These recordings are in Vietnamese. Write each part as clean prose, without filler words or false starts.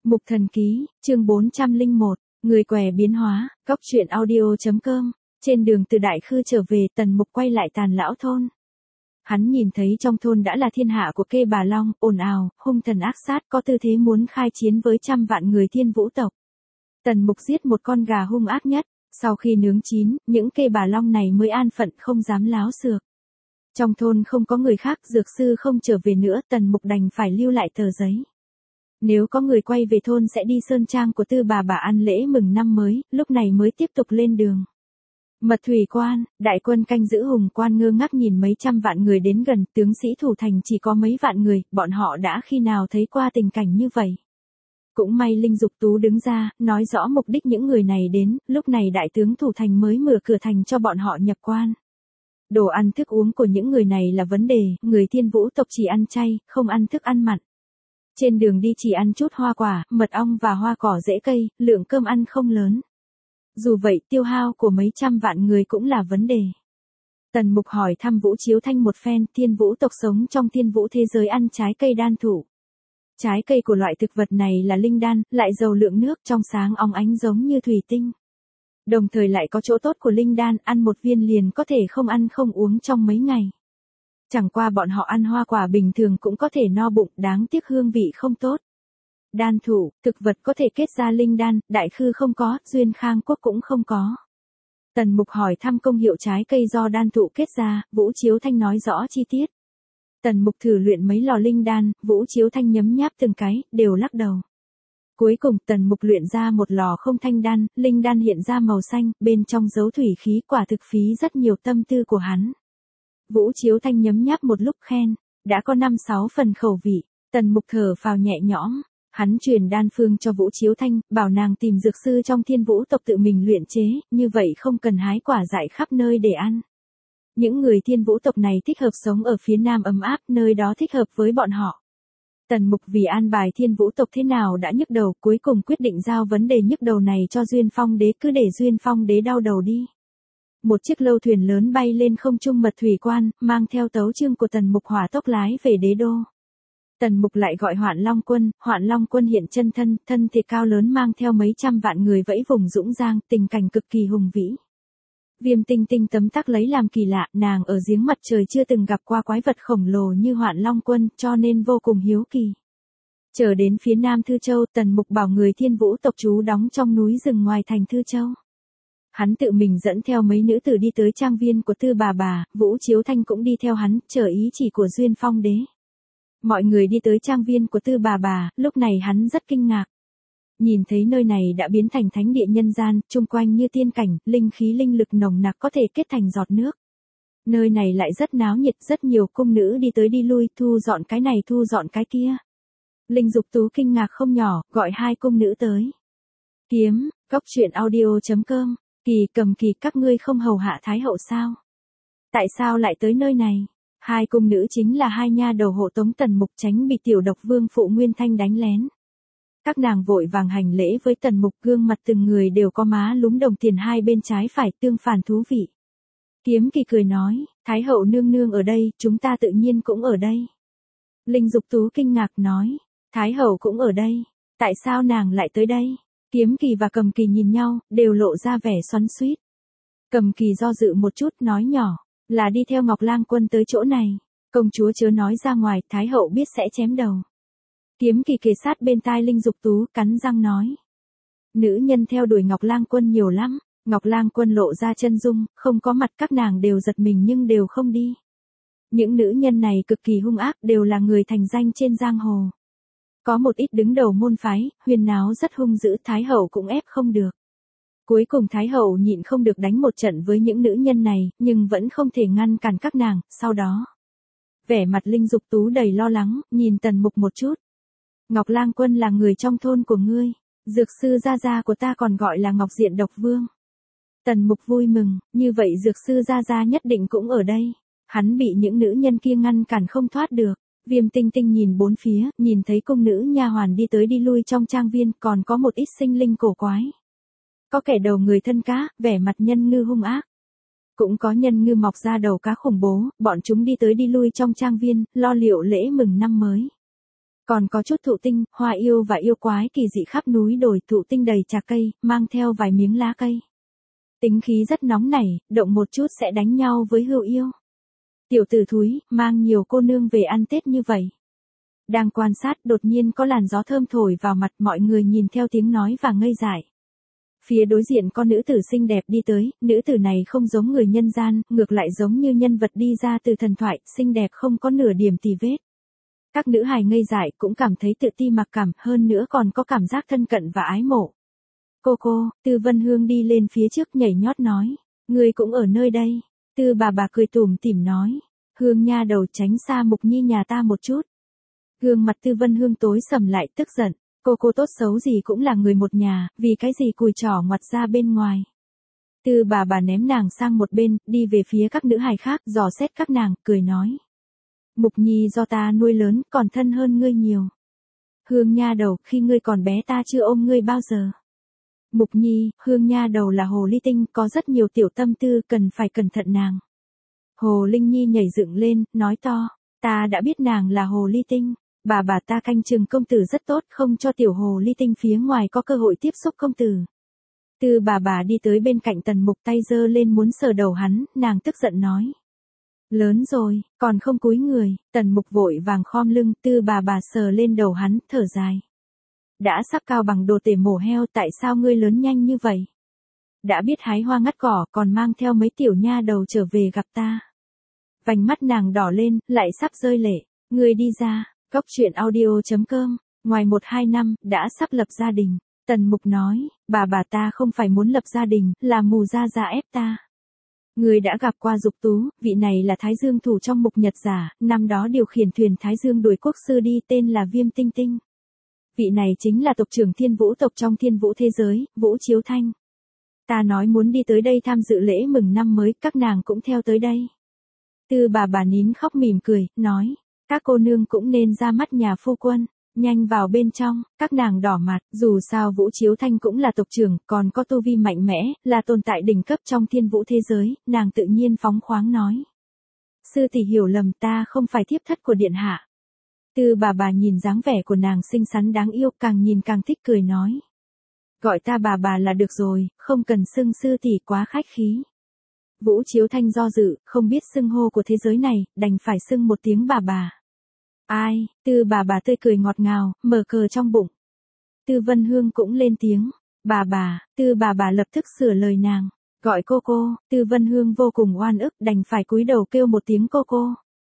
Mục Thần Ký, chương 401, Người què biến hóa, góc truyện audio.com. Trên đường từ Đại Khư trở về, Tần Mục quay lại Tàn Lão thôn. Hắn nhìn thấy trong thôn đã là thiên hạ của Kê Bà Long, ồn ào, hung thần ác sát, có tư thế muốn khai chiến với trăm vạn người Thiên Vũ tộc. Tần Mục giết một con gà hung ác nhất, sau khi nướng chín, những Kê Bà Long này mới an phận không dám láo xược. Trong thôn không có người khác, dược sư không trở về nữa, Tần Mục đành phải lưu lại tờ giấy. Nếu có người quay về thôn sẽ đi sơn trang của Tư bà ăn lễ mừng năm mới, lúc này mới tiếp tục lên đường. Mật thủy quan, đại quân canh giữ Hùng quan ngơ ngác nhìn mấy trăm vạn người đến gần, tướng sĩ thủ thành chỉ có mấy vạn người, bọn họ đã khi nào thấy qua tình cảnh như vậy. Cũng may Linh Dục Tú đứng ra, nói rõ mục đích những người này đến, lúc này đại tướng thủ thành mới mở cửa thành cho bọn họ nhập quan. Đồ ăn thức uống của những người này là vấn đề, người Thiên Vũ tộc chỉ ăn chay, không ăn thức ăn mặn. Trên đường đi chỉ ăn chút hoa quả, mật ong và hoa cỏ rễ cây, lượng cơm ăn không lớn. Dù vậy tiêu hao của mấy trăm vạn người cũng là vấn đề. Tần Mục hỏi thăm Vũ Chiếu Thanh một phen, Thiên Vũ tộc sống trong Thiên Vũ thế giới ăn trái cây đan thụ. Trái cây của loại thực vật này là linh đan, lại giàu lượng nước trong sáng óng ánh giống như thủy tinh. Đồng thời lại có chỗ tốt của linh đan, ăn một viên liền có thể không ăn không uống trong mấy ngày. Chẳng qua bọn họ ăn hoa quả bình thường cũng có thể no bụng, đáng tiếc hương vị không tốt. Đan thụ, thực vật có thể kết ra linh đan, Đại Khư không có, Duyên Khang Quốc cũng không có. Tần Mục hỏi thăm công hiệu trái cây do đan thụ kết ra, Vũ Chiếu Thanh nói rõ chi tiết. Tần Mục thử luyện mấy lò linh đan, Vũ Chiếu Thanh nhấm nháp từng cái, đều lắc đầu. Cuối cùng Tần Mục luyện ra một lò không thanh đan, linh đan hiện ra màu xanh, bên trong giấu thủy khí, quả thực phí rất nhiều tâm tư của hắn. Vũ Chiếu Thanh nhấm nháp một lúc khen, đã có 5-6 phần khẩu vị, Tần Mục thở phào nhẹ nhõm, hắn truyền đan phương cho Vũ Chiếu Thanh, bảo nàng tìm dược sư trong Thiên Vũ tộc tự mình luyện chế, như vậy không cần hái quả dại khắp nơi để ăn. Những người Thiên Vũ tộc này thích hợp sống ở phía nam ấm áp, nơi đó thích hợp với bọn họ. Tần Mục vì an bài Thiên Vũ tộc thế nào đã nhức đầu, cuối cùng quyết định giao vấn đề nhức đầu này cho Duyên Phong Đế, cứ để Duyên Phong Đế đau đầu đi. Một chiếc lâu thuyền lớn bay lên không trung mật thủy quan, mang theo tấu chương của Tần Mục hỏa tốc lái về đế đô. Tần Mục lại gọi Hoạn Long quân hiện chân thân, thân thể cao lớn mang theo mấy trăm vạn người vẫy vùng dũng giang, tình cảnh cực kỳ hùng vĩ. Viêm Tinh Tinh tấm tắc lấy làm kỳ lạ, nàng ở giếng mặt trời chưa từng gặp qua quái vật khổng lồ như Hoạn Long quân, cho nên vô cùng hiếu kỳ. Chờ đến phía nam Thư Châu, Tần Mục bảo người Thiên Vũ tộc trú đóng trong núi rừng ngoài thành Thư Châu. Hắn tự mình dẫn theo mấy nữ tử đi tới trang viên của Tư bà, Vũ Chiếu Thanh cũng đi theo hắn, chờ ý chỉ của Duyên Phong Đế. Mọi người đi tới trang viên của Tư bà, lúc này hắn rất kinh ngạc. Nhìn thấy nơi này đã biến thành thánh địa nhân gian, chung quanh như tiên cảnh, linh khí linh lực nồng nặc có thể kết thành giọt nước. Nơi này lại rất náo nhiệt, rất nhiều cung nữ đi tới đi lui, thu dọn cái này thu dọn cái kia. Linh Dục Tú kinh ngạc không nhỏ, gọi 2 cung nữ tới. Kiếm, góc truyện audio.com. Cầm Kỳ, các ngươi không hầu hạ Thái hậu sao? Tại sao lại tới nơi này? 2 cung nữ chính là 2 nha đầu hộ tống Tần Mục tránh bị tiểu độc vương phụ Nguyên Thanh đánh lén. Các nàng vội vàng hành lễ với Tần Mục, gương mặt từng người đều có má lúm đồng tiền hai bên trái phải, tương phản thú vị. Kiếm Kỳ cười nói, Thái hậu nương nương ở đây, chúng ta tự nhiên cũng ở đây. Linh Dục Tú kinh ngạc nói, Thái hậu cũng ở đây, tại sao nàng lại tới đây? Kiếm Kỳ và Cầm Kỳ nhìn nhau, đều lộ ra vẻ xoắn xuýt. Cầm Kỳ do dự một chút, nói nhỏ, là đi theo Ngọc Lang quân tới chỗ này. Công chúa chớ nói ra ngoài, Thái hậu biết sẽ chém đầu. Kiếm Kỳ kề sát bên tai Linh Dục Tú, cắn răng nói. Nữ nhân theo đuổi Ngọc Lang quân nhiều lắm. Ngọc Lang quân lộ ra chân dung, không có mặt, các nàng đều giật mình nhưng đều không đi. Những nữ nhân này cực kỳ hung ác, đều là người thành danh trên giang hồ. Có một ít đứng đầu môn phái, huyền náo rất hung dữ, Thái hậu cũng ép không được. Cuối cùng Thái hậu nhịn không được đánh một trận với những nữ nhân này, nhưng vẫn không thể ngăn cản các nàng, sau đó. Vẻ mặt Linh Dục Tú đầy lo lắng, nhìn Tần Mục một chút. Ngọc Lang quân là người trong thôn của ngươi, dược sư gia gia của ta còn gọi là Ngọc Diện Độc Vương. Tần Mục vui mừng, như vậy dược sư gia gia nhất định cũng ở đây. Hắn bị những nữ nhân kia ngăn cản không thoát được. Viêm Tinh Tinh nhìn bốn phía, nhìn thấy cung nữ nha hoàn đi tới đi lui trong trang viên, còn có một ít sinh linh cổ quái. Có kẻ đầu người thân cá, vẻ mặt nhân ngư hung ác. Cũng có nhân ngư mọc ra đầu cá khủng bố, bọn chúng đi tới đi lui trong trang viên, lo liệu lễ mừng năm mới. Còn có chút thụ tinh, hoa yêu và yêu quái kỳ dị khắp núi đồi, thụ tinh đầy trà cây, mang theo vài miếng lá cây. Tính khí rất nóng nảy, động một chút sẽ đánh nhau với hưu yêu. Tiểu tử thúi, mang nhiều cô nương về ăn Tết như vậy. Đang quan sát, đột nhiên có làn gió thơm thổi vào mặt, mọi người nhìn theo tiếng nói và ngây dại. Phía đối diện có nữ tử xinh đẹp đi tới, nữ tử này không giống người nhân gian, ngược lại giống như nhân vật đi ra từ thần thoại, xinh đẹp không có nửa điểm tì vết. Các nữ hài ngây dại cũng cảm thấy tự ti mặc cảm, hơn nữa còn có cảm giác thân cận và ái mộ. Cô, Tư Vân Hương đi lên phía trước nhảy nhót nói, ngươi cũng ở nơi đây. Tư bà cười tủm tỉm nói, Hương nha đầu tránh xa Mục Nhi nhà ta một chút. Gương mặt Tư Vân Hương tối sầm lại tức giận, cô tốt xấu gì cũng là người một nhà, vì cái gì cùi trỏ ngoặt ra bên ngoài. Tư bà ném nàng sang một bên, đi về phía các nữ hài khác, dò xét các nàng, cười nói. Mục Nhi do ta nuôi lớn, còn thân hơn ngươi nhiều. Hương nha đầu, khi ngươi còn bé ta chưa ôm ngươi bao giờ. Mục Nhi, Hương nha đầu là hồ ly tinh, có rất nhiều tiểu tâm tư, cần phải cẩn thận nàng. Hồ Linh Nhi nhảy dựng lên, nói to, ta đã biết nàng là hồ ly tinh, bà ta canh chừng công tử rất tốt, không cho tiểu hồ ly tinh phía ngoài có cơ hội tiếp xúc công tử. Tư bà đi tới bên cạnh Tần Mục, tay giơ lên muốn sờ đầu hắn, nàng tức giận nói. Lớn rồi, còn không cúi người. Tần Mục vội vàng khom lưng, Tư bà sờ lên đầu hắn, thở dài. Đã sắc cao bằng đồ tể mổ heo, tại sao ngươi lớn nhanh như vậy? Đã biết hái hoa ngắt cỏ, còn mang theo mấy tiểu nha đầu trở về gặp ta. Vành mắt nàng đỏ lên, lại sắp rơi lệ. Ngươi đi ra. Cốc truyện audio.com. Ngoài 1-2 năm, đã sắp lập gia đình. Tần Mục nói, bà ta không phải muốn lập gia đình, là mù ra ép ta. Người đã gặp qua Dục Tú, vị này là Thái Dương thủ trong Mục Nhật Giả, năm đó điều khiển thuyền Thái Dương đuổi quốc sư đi, tên là Viêm Tinh Tinh. Vị này chính là tộc trưởng Thiên Vũ tộc trong Thiên Vũ thế giới, Vũ Chiếu Thanh. Ta nói muốn đi tới đây tham dự lễ mừng năm mới, các nàng cũng theo tới đây. Tư bà nín khóc mỉm cười, nói, các cô nương cũng nên ra mắt nhà phu quân. Nhanh vào bên trong, các nàng đỏ mặt, dù sao Vũ Chiếu Thanh cũng là tộc trưởng, còn có tu vi mạnh mẽ, là tồn tại đỉnh cấp trong Thiên Vũ thế giới, nàng tự nhiên phóng khoáng nói. Sư tỷ hiểu lầm, ta không phải thiếp thất của điện hạ. Tư bà nhìn dáng vẻ của nàng xinh xắn đáng yêu, càng nhìn càng thích, cười nói. Gọi ta bà là được rồi, không cần xưng sư tỷ, quá khách khí. Vũ Chiếu Thanh do dự, không biết xưng hô của thế giới này, đành phải xưng một tiếng bà. Ai, Tư bà tươi cười ngọt ngào, mở cờ trong bụng. Tư Vân Hương cũng lên tiếng, bà, Tư bà lập tức sửa lời nàng, gọi cô, Tư Vân Hương vô cùng oan ức, đành phải cúi đầu kêu một tiếng cô.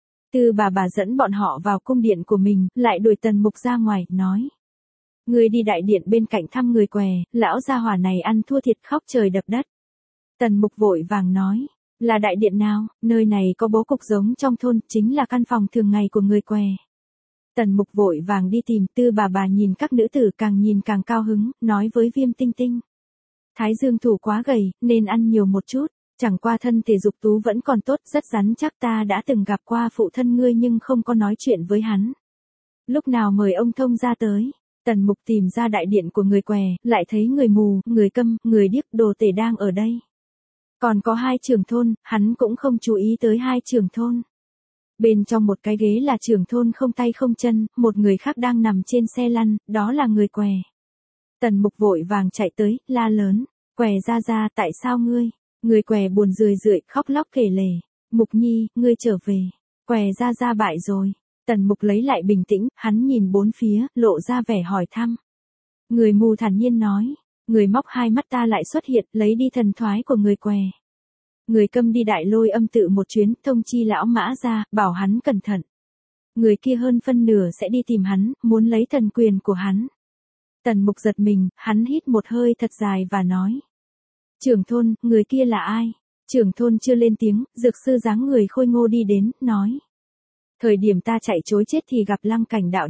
Tư bà dẫn bọn họ vào cung điện của mình, lại đuổi Tần Mục ra ngoài, nói. Người đi đại điện bên cạnh thăm người què, lão gia hỏa này ăn thua thiệt khóc trời đập đất. Tần Mục vội vàng nói, là đại điện nào, nơi này có bố cục giống trong thôn, chính là căn phòng thường ngày của người què. Tần Mục vội vàng đi tìm. Tư bà nhìn các nữ tử càng nhìn càng cao hứng, nói với Viêm Tinh Tinh. Thái Dương thủ quá gầy, nên ăn nhiều một chút, chẳng qua thân thể Dục Tú vẫn còn tốt, rất rắn chắc, ta đã từng gặp qua phụ thân ngươi nhưng không có nói chuyện với hắn. Lúc nào mời ông thông ra tới. Tần Mục tìm ra đại điện của người què, lại thấy người mù, người câm, người điếc, đồ tể đang ở đây. Còn có 2 trưởng thôn, hắn cũng không chú ý tới 2 trưởng thôn. Bên trong một cái ghế là trưởng thôn không tay không chân, một người khác đang nằm trên xe lăn, đó là người què. Tần Mục vội vàng chạy tới, la lớn, què ra, tại sao ngươi? Người què buồn rười khóc lóc kể lể, Mục Nhi, ngươi trở về, què ra bại rồi. Tần Mục lấy lại bình tĩnh, hắn nhìn bốn phía, lộ ra vẻ hỏi thăm. Người mù thản nhiên nói, người móc 2 mắt ta lại xuất hiện, lấy đi thần thoái của người què. Người câm đi Đại Lôi Âm tự một chuyến, thông chi lão Mã ra, bảo hắn cẩn thận. Người kia hơn phân nửa sẽ đi tìm hắn, muốn lấy thần quyền của hắn. Tần Mục giật mình, hắn hít một hơi thật dài và nói. Trưởng thôn, người kia là ai? Trưởng thôn chưa lên tiếng, dược sư dáng người khôi ngô đi đến, nói. Thời điểm ta chạy trối chết thì gặp Lăng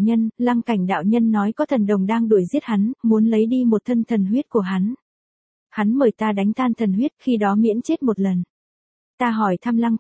Cảnh đạo nhân nói có thần đồng đang đuổi giết hắn, muốn lấy đi một thân thần huyết của hắn. Hắn mời ta đánh tan thần huyết, khi đó miễn chết một lần. Ta hỏi thăm Lăng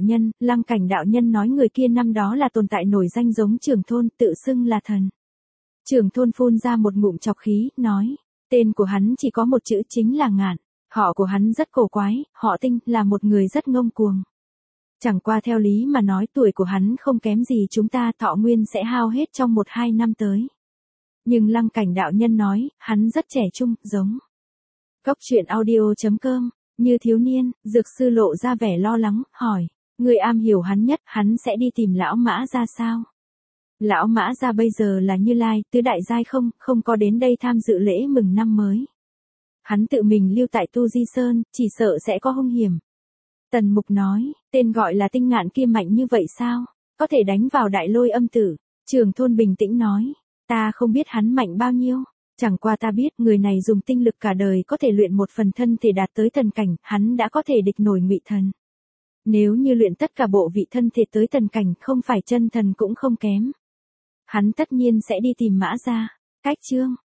Cảnh đạo nhân nói người kia năm đó là tồn tại nổi danh giống trưởng thôn, tự xưng là thần. Trưởng thôn phun ra một ngụm chọc khí, nói, tên của hắn chỉ có một chữ, chính là Ngạn. Họ của hắn rất cổ quái, họ Tinh, là một người rất ngông cuồng. Chẳng qua theo lý mà nói tuổi của hắn không kém gì chúng ta, thọ nguyên sẽ hao hết trong 1-2 năm tới. Nhưng Lăng Cảnh đạo nhân nói, hắn rất trẻ trung, giống. Cốc truyện audio.com, như thiếu niên, dược sư lộ ra vẻ lo lắng, hỏi. Người am hiểu hắn nhất, hắn sẽ đi tìm lão Mã ra sao? Lão Mã ra bây giờ là Như Lai, tứ đại giai không có đến đây tham dự lễ mừng năm mới. Hắn tự mình lưu tại Tu Di Sơn, chỉ sợ sẽ có hung hiểm. Tần Mục nói, tên gọi là Tinh Ngạn kia mạnh như vậy sao? Có thể đánh vào Đại Lôi Âm Tử. Trường Thôn bình tĩnh nói, ta không biết hắn mạnh bao nhiêu. Chẳng qua ta biết người này dùng tinh lực cả đời có thể luyện một phần thân thể đạt tới thần cảnh, hắn đã có thể địch nổi Ngụy Thần. Nếu như luyện tất cả bộ vị thân thể tới thần cảnh, không phải chân thần cũng không kém. Hắn tất nhiên sẽ đi tìm Mã gia. Cách chương